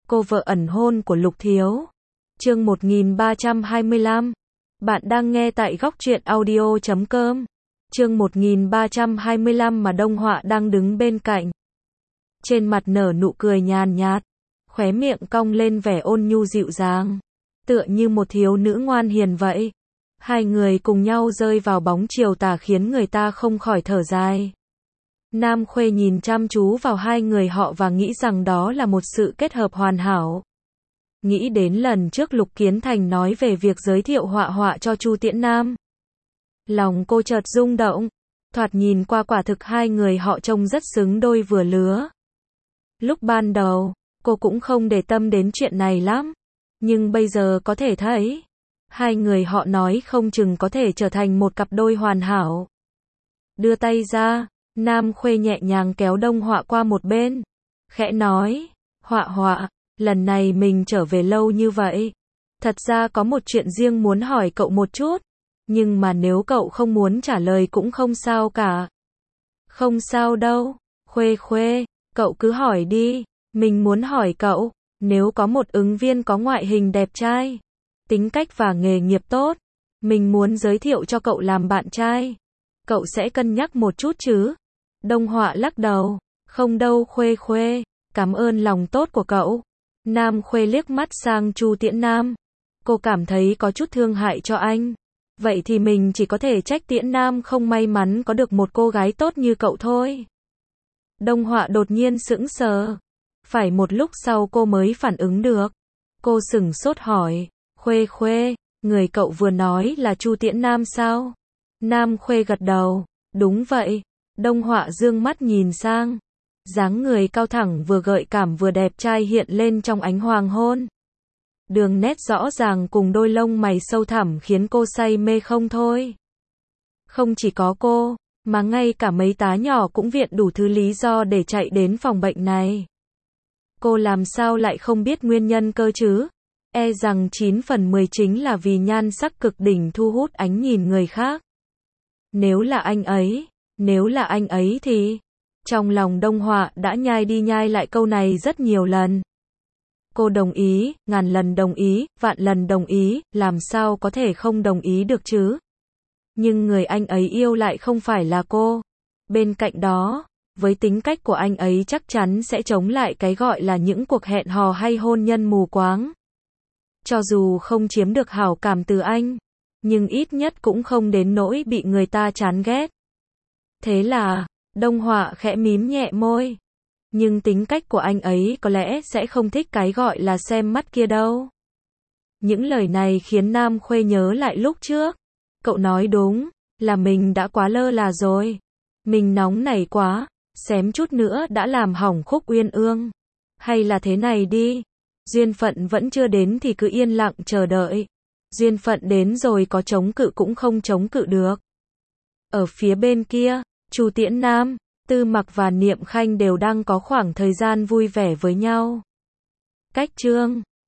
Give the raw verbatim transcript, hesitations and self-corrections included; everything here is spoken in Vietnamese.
cô vợ ẩn hôn của Lục Thiếu. Chương một nghìn ba trăm hai mươi lăm. Bạn đang nghe tại góc truyện audio chấm com. Chương một nghìn ba trăm hai mươi lăm mà Đông Họa đang đứng bên cạnh. Trên mặt nở nụ cười nhàn nhạt, khóe miệng cong lên vẻ ôn nhu dịu dàng, tựa như một thiếu nữ ngoan hiền vậy. Hai người cùng nhau rơi vào bóng chiều tà khiến người ta không khỏi thở dài. Nam Khuê nhìn chăm chú vào hai người họ và nghĩ rằng đó là một sự kết hợp hoàn hảo. Nghĩ đến lần trước Lục Kiến Thành nói về việc giới thiệu họa họa cho Chu Tiễn Nam. Lòng cô chợt rung động, thoạt nhìn qua quả thực hai người họ trông rất xứng đôi vừa lứa. Lúc ban đầu, cô cũng không để tâm đến chuyện này lắm, nhưng bây giờ có thể thấy, hai người họ nói không chừng có thể trở thành một cặp đôi hoàn hảo. Đưa tay ra, Nam Khuê nhẹ nhàng kéo Đông Họa qua một bên, khẽ nói, Họa Họa, lần này mình trở về lâu như vậy, thật ra có một chuyện riêng muốn hỏi cậu một chút, nhưng mà nếu cậu không muốn trả lời cũng không sao cả. Không sao đâu, Khuê Khuê, cậu cứ hỏi đi, mình muốn hỏi cậu, nếu có một ứng viên có ngoại hình đẹp trai, tính cách và nghề nghiệp tốt, mình muốn giới thiệu cho cậu làm bạn trai, cậu sẽ cân nhắc một chút chứ? Đông Họa lắc đầu, không đâu Khuê Khuê, cảm ơn lòng tốt của cậu. Nam Khuê liếc mắt sang Chu Tiễn Nam, cô cảm thấy có chút thương hại cho anh. Vậy thì mình chỉ có thể trách Tiễn Nam không may mắn có được một cô gái tốt như cậu thôi. Đông Họa đột nhiên sững sờ, phải một lúc sau cô mới phản ứng được. Cô sửng sốt hỏi, Khuê Khuê, người cậu vừa nói là Chu Tiễn Nam sao? Nam Khuê gật đầu, đúng vậy. Đông Họa dương mắt nhìn sang, dáng người cao thẳng vừa gợi cảm vừa đẹp trai hiện lên trong ánh hoàng hôn. Đường nét rõ ràng cùng đôi lông mày sâu thẳm khiến cô say mê không thôi. Không chỉ có cô, mà ngay cả mấy tá nhỏ cũng viện đủ thứ lý do để chạy đến phòng bệnh này. Cô làm sao lại không biết nguyên nhân cơ chứ? E rằng chín phần mười chính là vì nhan sắc cực đỉnh thu hút ánh nhìn người khác. Nếu là anh ấy, nếu là anh ấy thì... Trong lòng Đông Họa đã nhai đi nhai lại câu này rất nhiều lần. Cô đồng ý, ngàn lần đồng ý, vạn lần đồng ý, làm sao có thể không đồng ý được chứ? Nhưng người anh ấy yêu lại không phải là cô. Bên cạnh đó, với tính cách của anh ấy chắc chắn sẽ chống lại cái gọi là những cuộc hẹn hò hay hôn nhân mù quáng. Cho dù không chiếm được hảo cảm từ anh, nhưng ít nhất cũng không đến nỗi bị người ta chán ghét. Thế là, Đông Họa khẽ mím nhẹ môi. Nhưng tính cách của anh ấy có lẽ sẽ không thích cái gọi là xem mắt kia đâu. Những lời này khiến Nam Khuê nhớ lại lúc trước. Cậu nói đúng, là mình đã quá lơ là rồi. Mình nóng nảy quá, xém chút nữa đã làm hỏng Khúc Uyên Ương. Hay là thế này đi, duyên phận vẫn chưa đến thì cứ yên lặng chờ đợi. Duyên phận đến rồi có chống cự cũng không chống cự được. Ở phía bên kia, Chu Tiễn Nam, Tư Mặc và Niệm Khanh đều đang có khoảng thời gian vui vẻ với nhau. Cách chương